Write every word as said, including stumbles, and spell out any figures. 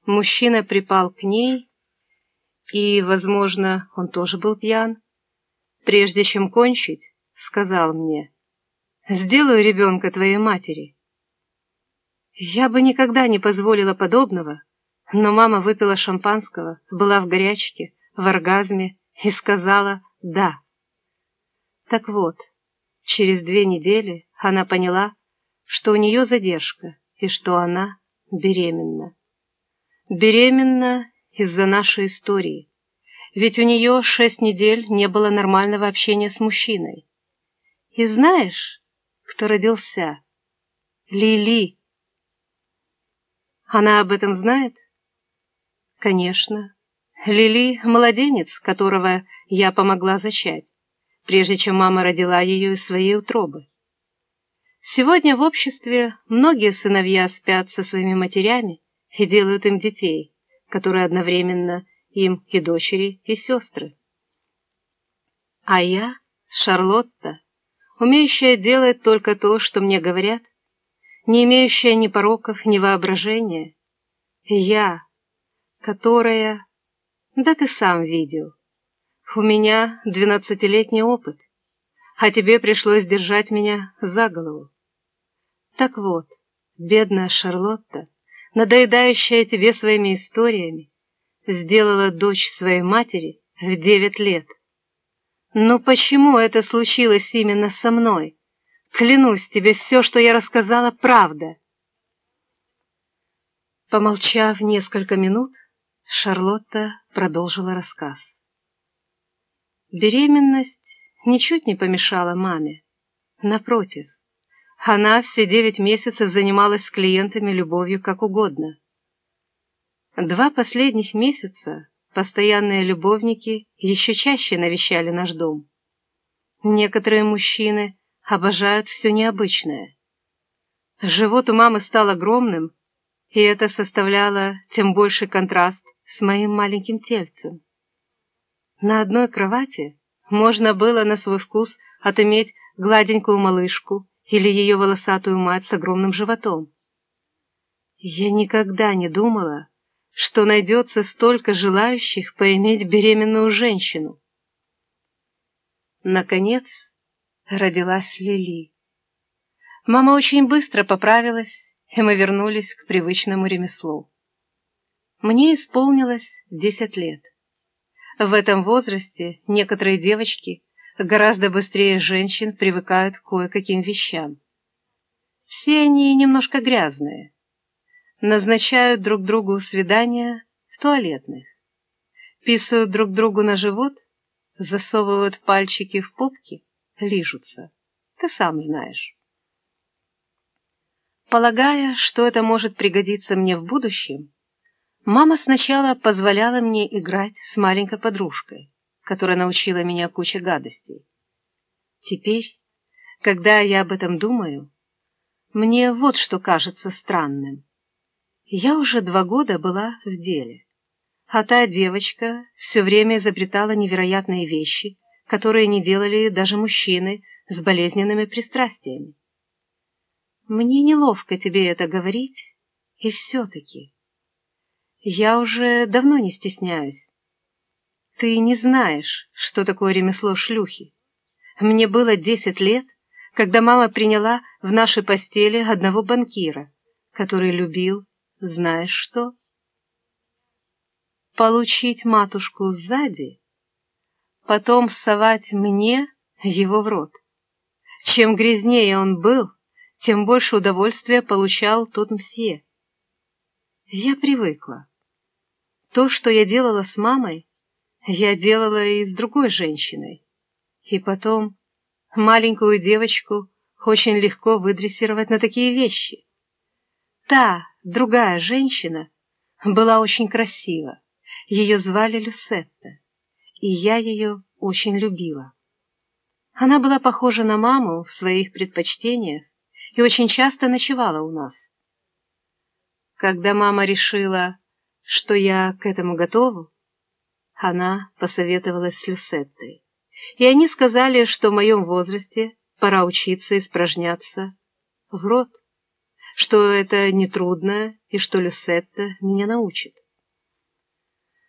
Мужчина припал к ней, и, возможно, он тоже был пьян. Прежде чем кончить, сказал мне: «Сделаю ребенка твоей матери». Я бы никогда не позволила подобного, но мама выпила шампанского, была в горячке, в оргазме и сказала «да». Так вот, через две недели она поняла, что у нее задержка и что она беременна. Беременна из-за нашей истории, ведь у нее шесть недель не было нормального общения с мужчиной. И знаешь, кто родился? Лили. Она об этом знает? Конечно. Лили — младенец, которого я помогла зачать, прежде чем мама родила ее из своей утробы. Сегодня в обществе многие сыновья спят со своими матерями и делают им детей, которые одновременно им и дочери, и сестры. А я, Шарлотта, умеющая делать только то, что мне говорят, не имеющая ни пороков, ни воображения, я, которая... Да ты сам видел. У меня двенадцатилетний опыт, а тебе пришлось держать меня за голову. Так вот, бедная Шарлотта, надоедающая тебе своими историями, сделала дочь своей матери в девять лет. Но почему это случилось именно со мной? Клянусь тебе, все, что я рассказала, правда. Помолчав несколько минут, Шарлотта продолжила рассказ. Беременность ничуть не помешала маме. Напротив, она все девять месяцев занималась с клиентами любовью как угодно. Два последних месяца постоянные любовники еще чаще навещали наш дом. Некоторые мужчины обожают все необычное. Живот у мамы стал огромным, и это составляло тем больший контраст с моим маленьким тельцем. На одной кровати можно было на свой вкус отыметь гладенькую малышку или ее волосатую мать с огромным животом. Я никогда не думала, что найдется столько желающих поиметь беременную женщину. Наконец родилась Лили. Мама очень быстро поправилась, и мы вернулись к привычному ремеслу. Мне исполнилось десять лет. В этом возрасте некоторые девочки гораздо быстрее женщин привыкают к кое-каким вещам. Все они немножко грязные. Назначают друг другу свидания в туалетных. Писают друг другу на живот, засовывают пальчики в попки, лижутся. Ты сам знаешь. Полагая, что это может пригодиться мне в будущем, мама сначала позволяла мне играть с маленькой подружкой, которая научила меня куче гадостей. Теперь, когда я об этом думаю, мне вот что кажется странным. Я уже два года была в деле, а та девочка все время изобретала невероятные вещи, которые не делали даже мужчины с болезненными пристрастиями. Мне неловко тебе это говорить, и все-таки. Я уже давно не стесняюсь. Ты не знаешь, что такое ремесло шлюхи. Мне было десять лет, когда мама приняла в нашей постели одного банкира, который любил, знаешь что? Получить матушку сзади, потом совать мне его в рот. Чем грязнее он был, тем больше удовольствия получал тот мсье. Я привыкла. То, что я делала с мамой, я делала и с другой женщиной. И потом маленькую девочку очень легко выдрессировать на такие вещи. Та, другая женщина, была очень красива. Ее звали Люсетта, и я ее очень любила. Она была похожа на маму в своих предпочтениях и очень часто ночевала у нас. Когда мама решила, что я к этому готова, она посоветовалась с Люсеттой, и они сказали, что в моем возрасте пора учиться испражняться в рот, что это нетрудно и что Люсетта меня научит.